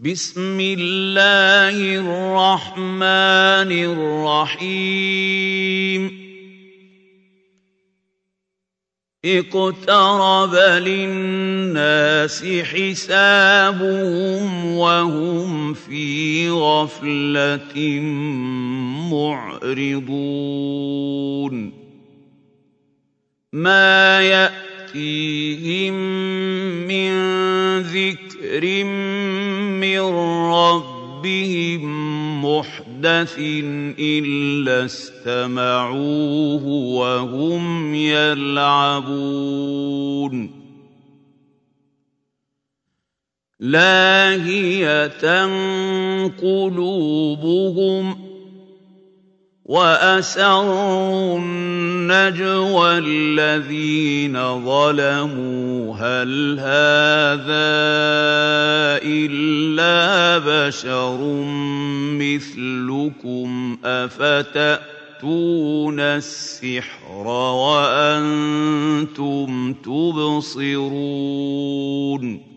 بسم الله الرحمن الرحيم اقترب للناس حسابهم وهم في غفلة معرضون ما يأتيهم من ذكر من ربهم محدث إلا استمعوه وهم يلعبون لاهية قلوبهم وأسروا النجوى الذين ظلموا هل هذا إلا بشر مثلكم أفتأتون السحر وأنتم تبصرون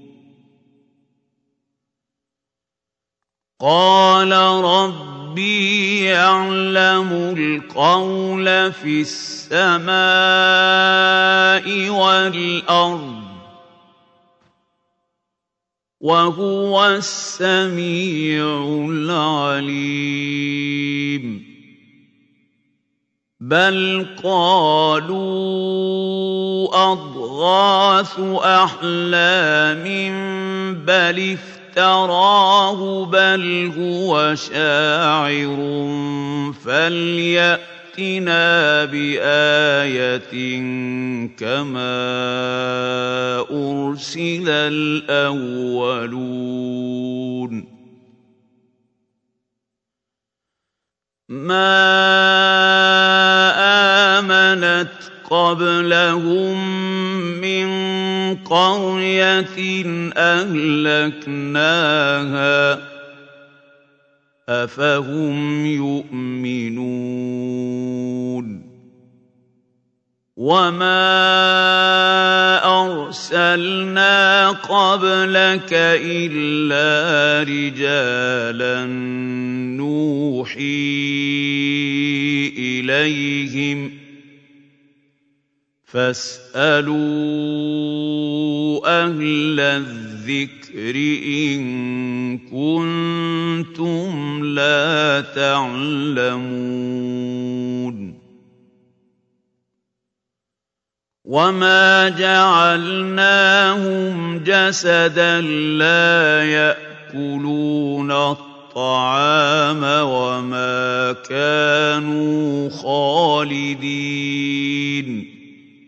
قال ربي يعلم القول في السماء والأرض وهو السميع العليم بل قالوا أضغاث أحلام بل افتراه بل هو شاعر فليأتنا بآية كما أرسل الأولون ما آمنت قبلهم من قرية أهلكناها أفهم يؤمنون وما أرسلنا قبلك إلا رجالا نوحي إليهم فاسألوا أهل الذكر إن كنتم لا تعلمون وما جعلناهم جسدا لا يأكلون الطعام وما كانوا خالدين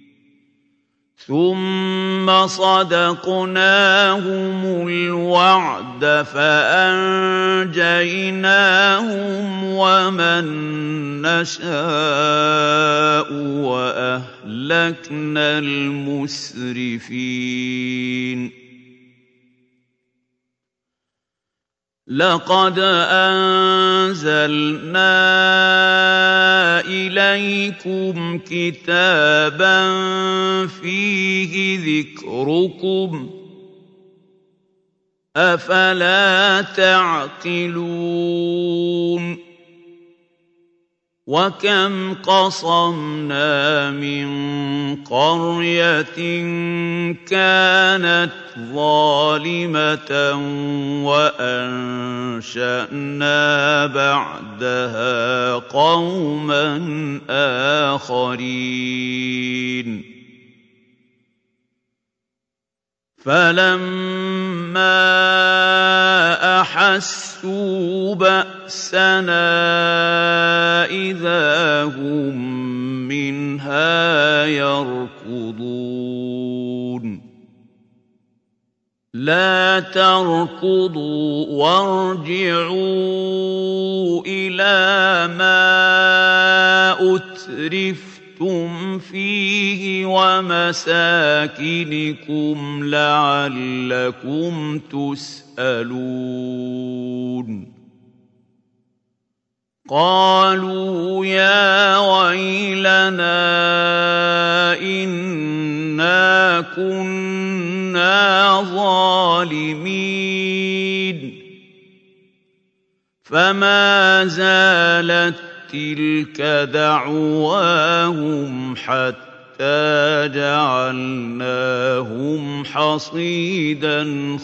ثم صدقناهم الوعد فأنجيناهم ومن نشاء وأهلكنا المسرفين لقد أنزلنا إليكم كتابا فيه ذكركم أفلا تعقلون وكم قصمنا من قرية كانت ظالمة وأنشأنا بعدها قوما آخرين فلما أحسوا بأسنا إذا هم منها يركضون لا تركضوا وارجعوا إلى ما أترفتم فيه ومساكنكم لعلكم تسألون قالوا يا ويلنا إنا كنا ظالمين فما زالت تلك دعواهم حتى جعلناهم حصيدا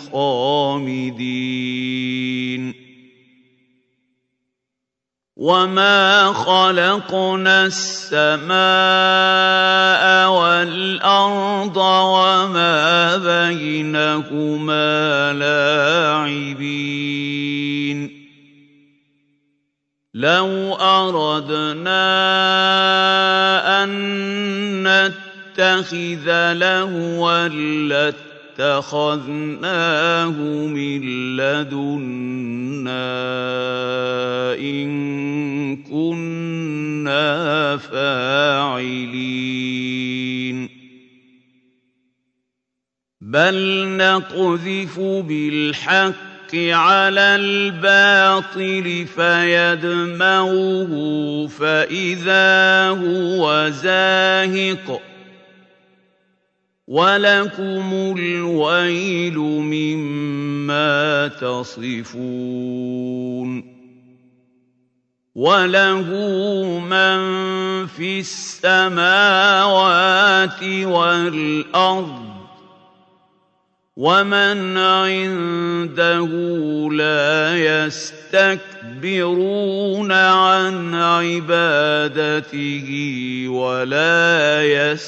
خامدين وما خلقنا السماء والأرض وما بينهما لاعبين لو أردنا أن نتخذ لهوا لاتخذناه من لدنا إن كنا فاعلين بل نقذف بالحق على الباطل فيدمغه فإذا هو زاهق ولكم الويل مما تصفون وله من في السماوات والأرض ومن عنده لا يستكبرون عن عبادته ولا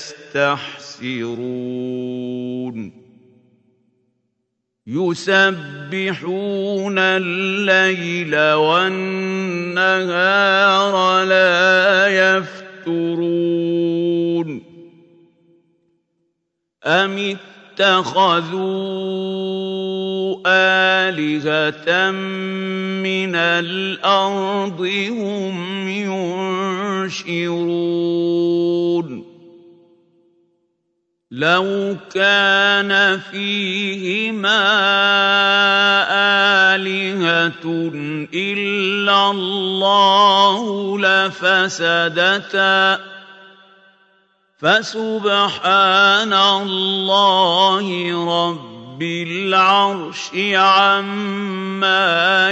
يستحسرون يسبحون الليل والنهار لا يفترون أم اتخذوا آلهة من الأرض هم ينشرون لو كان فيهما آلهة إلا الله لفسدتا فسبحان الله رب العرش عما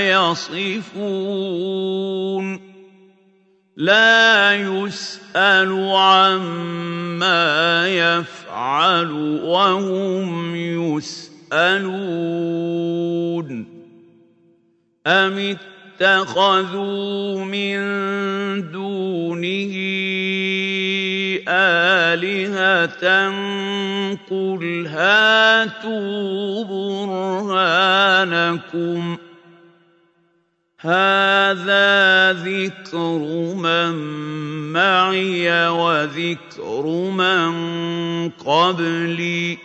يصفون لا يسأل عما يفعل وهم يسألون أم اتخذوا من دونه آلهة قل هاتوا برهانكم هذا ذكر من معي وذكر من قبلي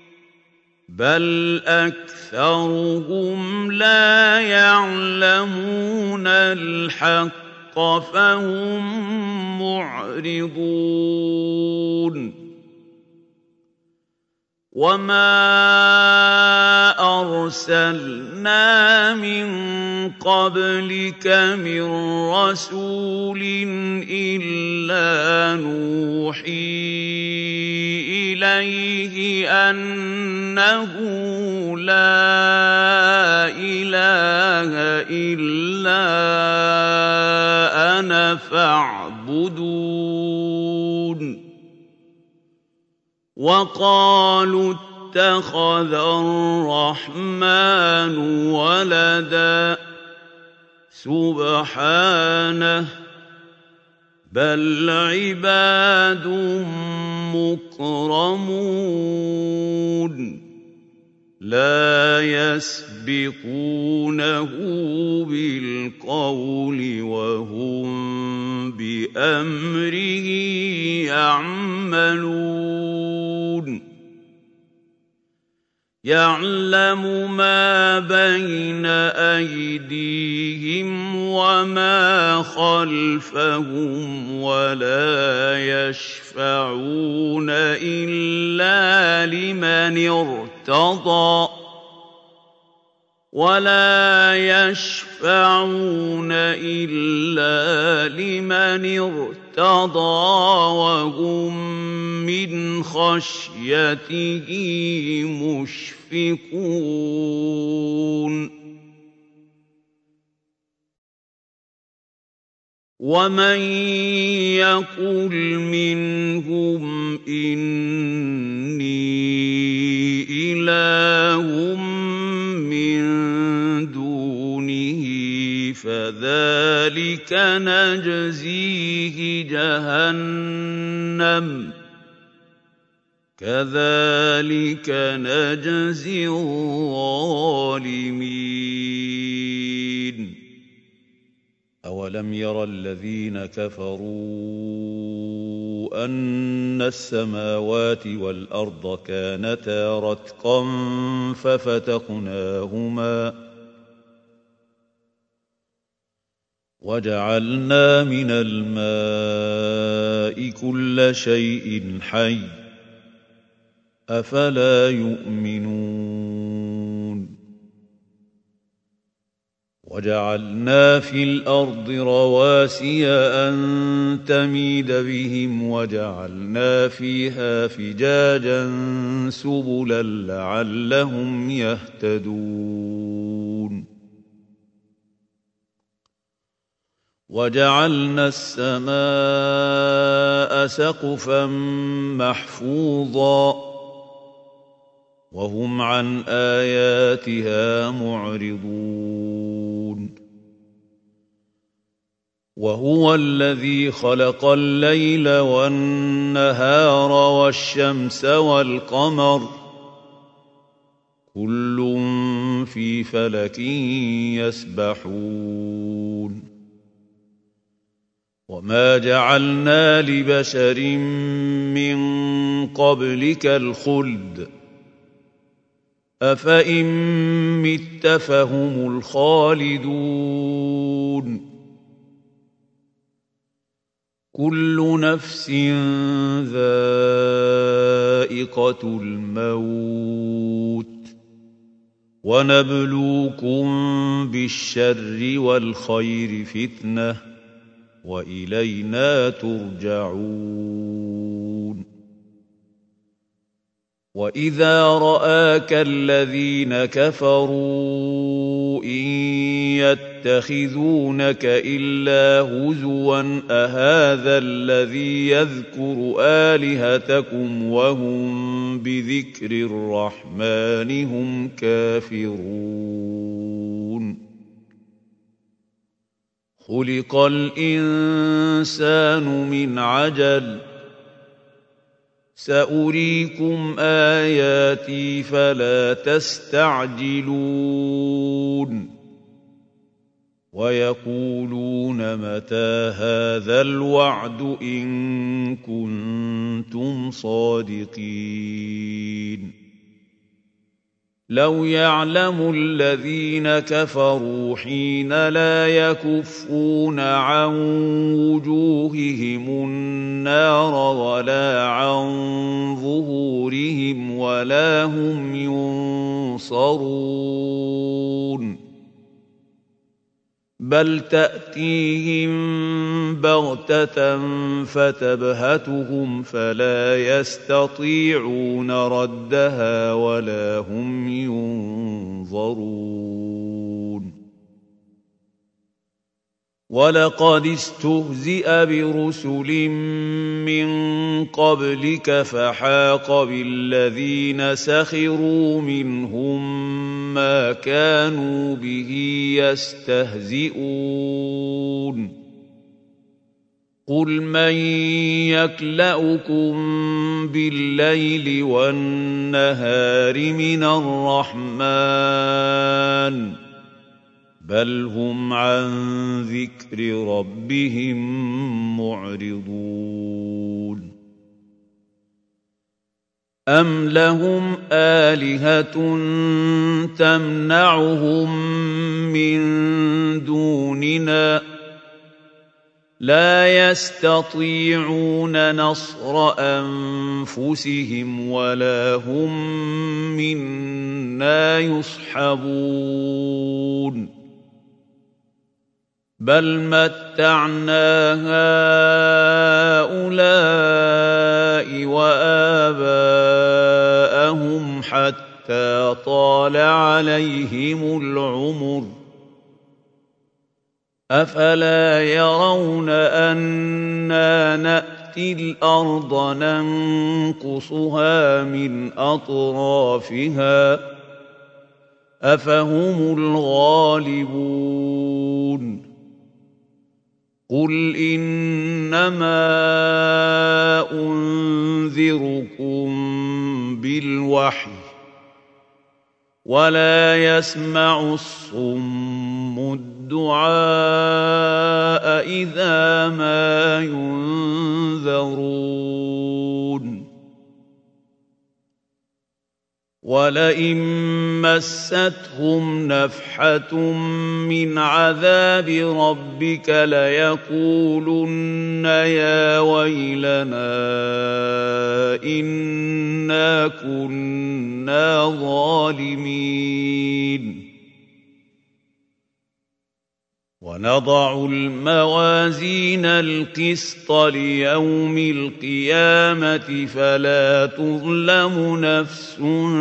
بل أكثرهم لا يعلمون الحق فهم معرضون وما أرسلنا من قبلك من رسول إلا نوحي إليه أنه لا إله إلا أنا فاعبدون وقالوا اتخذ الرحمن ولدا سبحانه بل عباد مكرمون لا يسبقونه بالقول وهم بأمره يعملون يعلم ما بين أيديهم وما خلفهم ولا يشفعون إلا لمن ارتضى وهم من خشيته مشفقون وَمَن يَقُلْ مِنْهُمْ إِنِّي إِلَٰهٌ مِّن دُونِهِ فَذَٰلِكَ نَجْزِيهِ جَهَنَّمَ ۚ كَذَٰلِكَ نَجْزِي الظَّالِمِينَ أَوَلَمْ يَرَ الَّذِينَ كَفَرُوا أَنَّ السَّمَاوَاتِ وَالْأَرْضَ كَانَتَا رَتْقًا فَفَتَقْنَاهُمَا وَجَعَلْنَا مِنَ الْمَاءِ كُلَّ شَيْءٍ حَيٍّ ۖ أَفَلَا يُؤْمِنُونَ وَجَعَلْنَا فِي الْأَرْضِ رَوَاسِيَ أَن تَمِيدَ بِهِمْ وَجَعَلْنَا فِيهَا فِجَاجًا سُبُلًا لَّعَلَّهُمْ يَهْتَدُونَ وَجَعَلْنَا السَّمَاءَ سَقْفًا مَّحْفُوظًا وَهُمْ عَنْ آيَاتِهَا مُعْرِضُونَ وَهُوَ الَّذِي خَلَقَ اللَّيْلَ وَالنَّهَارَ وَالشَّمْسَ وَالْقَمَرَ ۖ كُلٌّ فِي فَلَكٍ يَسْبَحُونَ وَمَا جَعَلْنَا لِبَشَرٍ مِّن قَبْلِكَ الْخُلْدَ ۖ أَفَإِن مِّتَّ فَهُمُ الْخَالِدُونَ كُلُّ نَفْسٍ ذَائِقَةُ الْمَوْتِ ۖ وَنَبْلُوكُم بِالشَّرِّ وَالْخَيْرِ فِتْنَةً ۖ وَإِلَيْنَا تُرْجَعُونَ وَإِذَا رَآكَ الَّذِينَ كَفَرُوا إِن يَتَّخِذُونَكَ إِلَّا هُزُوًا أَهَٰذَا الَّذِي يَذْكُرُ آلِهَتَكُمْ وَهُم بِذِكْرِ الرَّحْمَٰنِ هُمْ كَافِرُونَ خُلِقَ الْإِنسَانُ مِنْ عَجَلٍ ۚ سَأُرِيكُمْ آيَاتِي فَلَا تَسْتَعْجِلُونِ وَيَقُولُونَ مَتَىٰ هَٰذَا الْوَعْدُ إِن كُنتُمْ صَادِقِينَ لَوْ يَعْلَمُ الَّذِينَ كَفَرُوا حِينَ لَا يَكُفُّونَ عَن وُجُوهِهِمُ النَّارَ وَلَا عَن ظُهُورِهِمْ وَلَا هُمْ يُنصَرُونَ بَلْ تَأْتِيهِم بَغْتَةً فَتَبْهَتُهُمْ فَلَا يَسْتَطِيعُونَ رَدَّهَا وَلَا هُمْ يُنظَرُونَ وَلَقَدِ اسْتُهْزِئَ بِرُسُلٍ مِّن قَبْلِكَ فَحَاقَ بِالَّذِينَ سَخِرُوا مِنْهُم مَّا كَانُوا بِهِ يَسْتَهْزِئُونَ قُلْ مَن يَكْلَؤُكُم بِاللَّيْلِ وَالنَّهَارِ مِنَ الرَّحْمَٰنِ بَلْ هُمْ عَن ذِكْرِ رَبِّهِم مُّعْرِضُونَ أَمْ لَهُمْ آلِهَةٌ تَمْنَعُهُم مِّن دُونِنَا ۚ لَا يَسْتَطِيعُونَ نَصْرَ أَنفُسِهِمْ وَلَا هُم مِّنَّا يُصْحَبُونَ بَلْ مَتَّعْنَا هَٰؤُلَاءِ وَآبَاءَهُمْ حَتَّىٰ طَالَ عَلَيْهِمُ الْعُمُرُ أفلا يرون أنا نأتي الأرض ننقصها من أطرافها أفهم الغالبون قل إنما أنذركم بالوحي ولا يسمع الصم الدعاء إذا ما ينذرون ولئن مستهم نفحة من عذاب ربك ليقولن يا ويلنا إنا كنا ظالمين ونضع الموازين القسط ليوم القيامة فلا تظلم نفس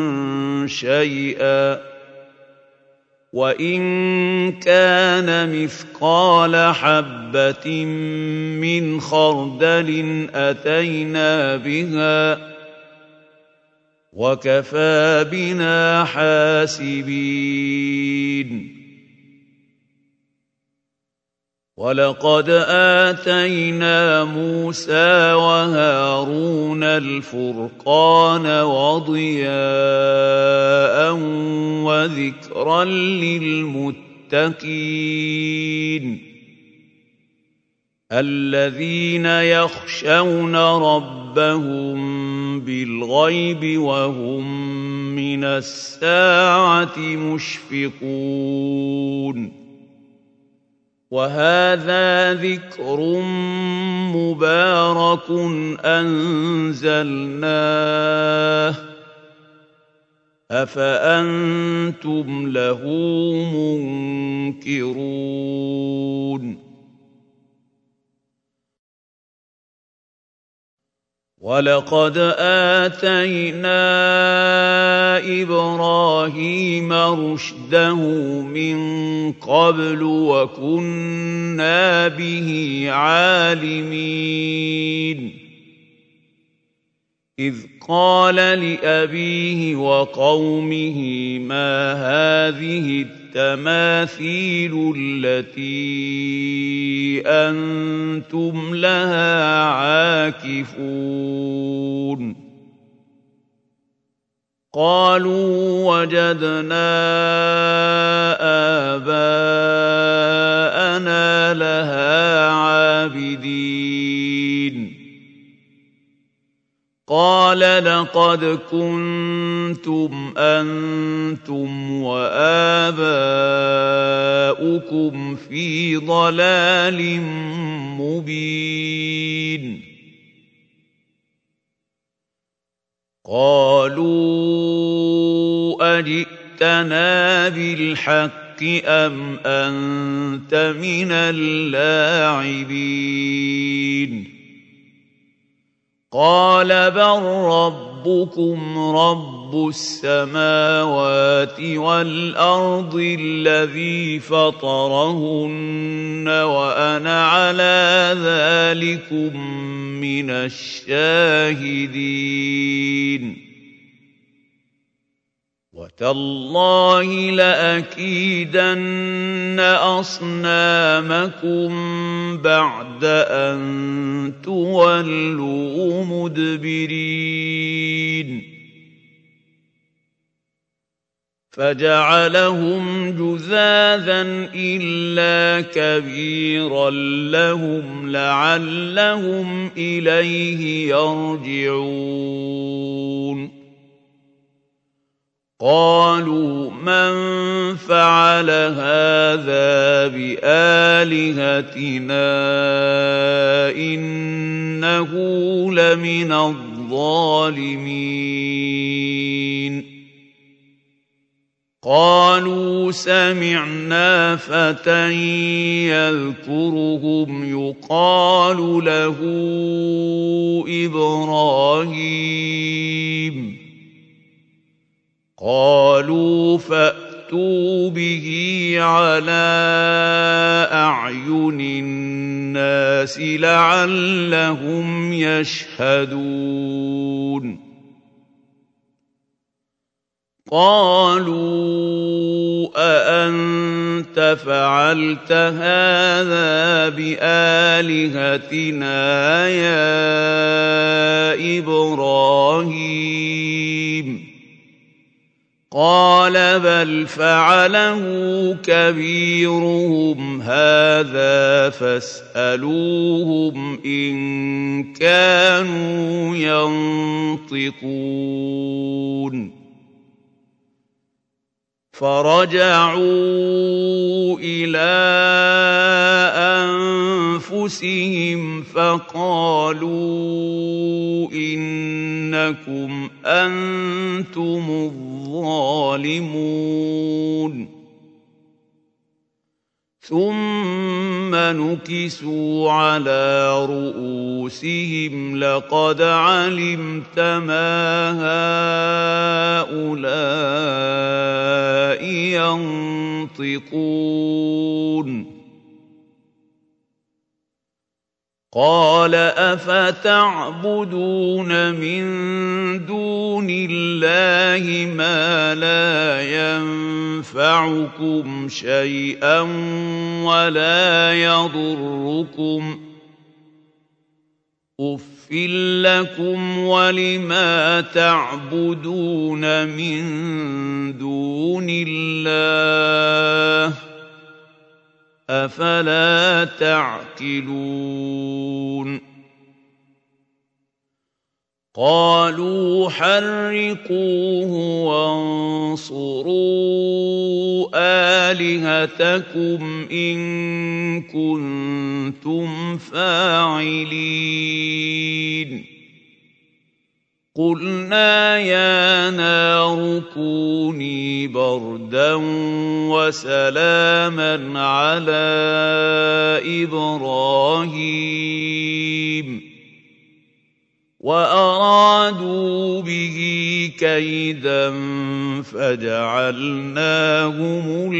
شيئا وإن كان مثقال حبة من خردل أتينا بها وكفى بنا حاسبين ولقد آتينا موسى وهارون الفرقان وضياء وذكرا للمتقين الذين يخشون ربهم بالغيب وهم من الساعة مشفقون وهذا ذكر مبارك أنزلناه أفأنتم له منكرون ولقد آتينا إبراهيم رشده من قبل وكنا به عالمين إذ قال لأبيه وقومه ما هذه التماثيل التي أنتم لها عاكفون قالوا وجدنا آباءنا لها عابدين قال لقد كنتم أنتم وآباؤكم في ضلال مبين قالوا أجئتنا بالحق أم أنت من اللاعبين قال بل ربكم رب السماوات والأرض الذي فطرهن وأنا على ذلكم من الشاهدين وتالله لأكيدن أصنامكم بعد أن تولوا مدبرين فجعلهم جذاذا إلا كبيرا لهم لعلهم إليه يرجعون قالوا من فعل هذا بآلهتنا إنه لمن الظالمين قالوا سمعنا فتى يذكرهم يقال له إبراهيم قالوا فأتوا فأتوا به على أعين الناس لعلهم يشهدون قالوا أأنت فعلت هذا بآلهتنا يا إبراهيم قال بل فعله كبيرهم هذا فاسألوهم إن كانوا ينطقون فرجعوا إلى أنفسهم فقالوا إنكم أنتم الظالمون ثم نكسوا على رؤوسهم لقد علمت ما هؤلاء ينطقون قال أفتعبدون من دون الله ما لا ينفعكم شيئا ولا يضركم أف لكم ولما تعبدون من دون الله أفلا تعقلون قالوا حرقوه وانصروا آلهتكم إن كنتم فاعلين قلنا يا نار كوني بردا وسلاما على إبراهيم وأرادوا به كيدا فجعلناهم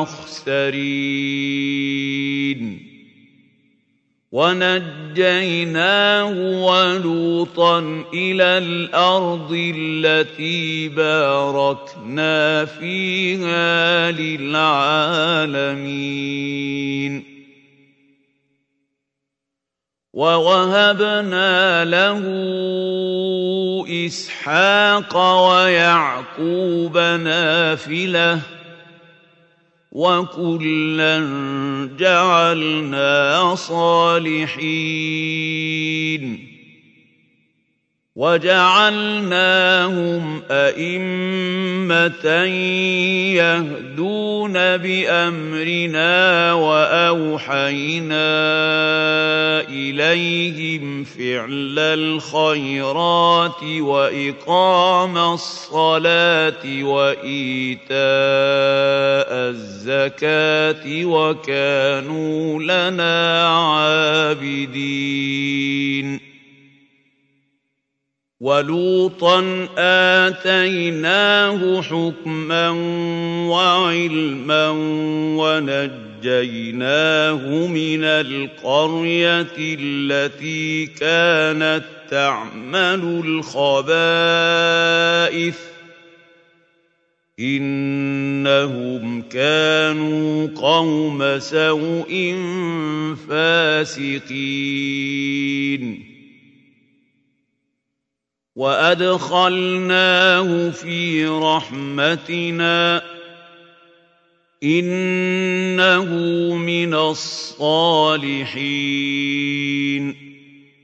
الأخسرين ونجيناه ولوطا إلى الأرض التي باركنا فيها للعالمين ووهبنا له إسحاق ويعقوب نافلة وكلا جعلنا صالحين وجعلناهم أئمة يهدون بأمرنا وأوحينا إليهم فعل الخيرات وإقام الصلاة وإيتاء الزكاة وكانوا لنا عابدين ولوطا آتيناه حكما وعلما ونجيناه من القرية التي كانت تعمل الخبائث إنهم كانوا قوم سوء فاسقين وأدخلناه في رحمتنا إنه من الصالحين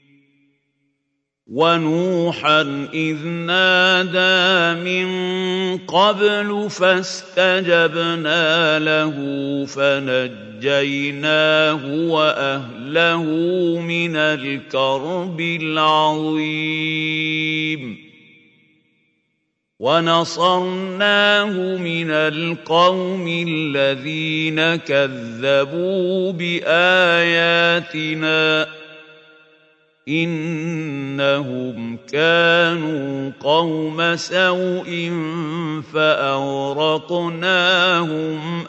ونوحا إذ نادى من قبل فاستجبنا له فنجيناه وأهله من الكرب العظيم ونصرناه من القوم الذين كذبوا بآياتنا إنهم كانوا قوم سوء فأغرقناهم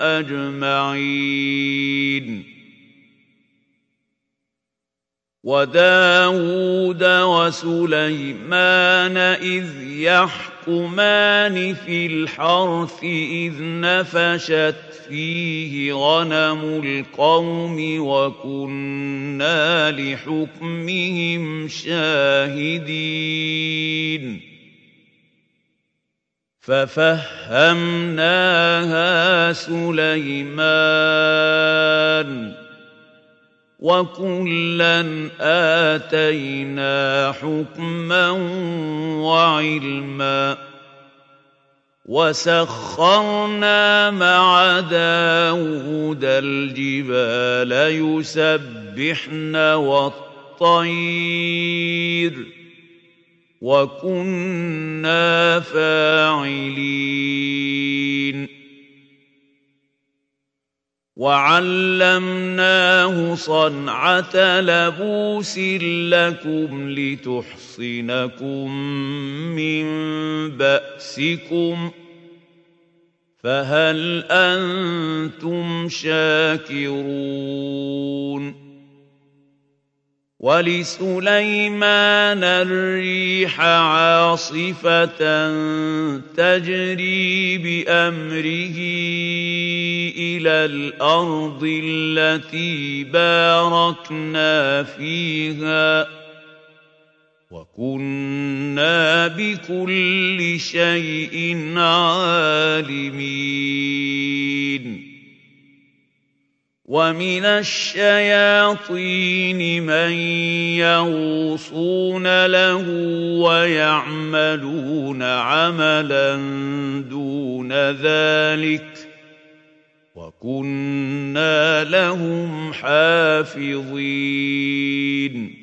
أجمعين وداود وسليمان إذ يحكمان في الحرث إذ نفشت فيه غنم القوم وكنا لحكمهم شاهدين ففهمناها سليمان وكلا آتينا حكما وعلما وسخرنا مع داود الجبال يسبحن والطير وكنا فاعلين وعلمناه صنعة لبوس لكم لتحصنكم من بأسكم فهل أنتم شاكرون ولسليمان الريح عاصفة تجري بأمره إلى الأرض التي باركنا فيها وكنا بكل شيء عالمين ومن الشياطين من يغوصون له ويعملون عملا دون ذلك وكنا لهم حافظين